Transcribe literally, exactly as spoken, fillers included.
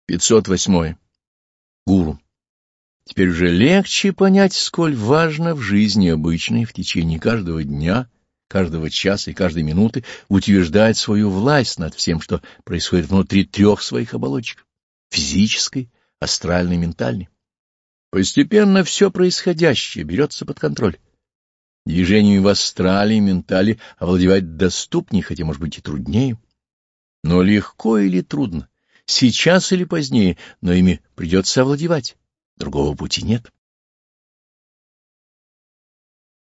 пятьсот восьмое. Гуру. Теперь уже легче понять, сколь важно в жизни обычной в течение каждого дня, каждого часа и каждой минуты утверждать свою власть над всем, что происходит внутри трех своих оболочек — физической, астральной, ментальной. Постепенно все происходящее берется под контроль. Движениями в астрале и ментале овладевать доступнее, хотя, может быть, и труднее. Но легко или трудно, сейчас или позднее, но ими придется овладевать. Другого пути нет.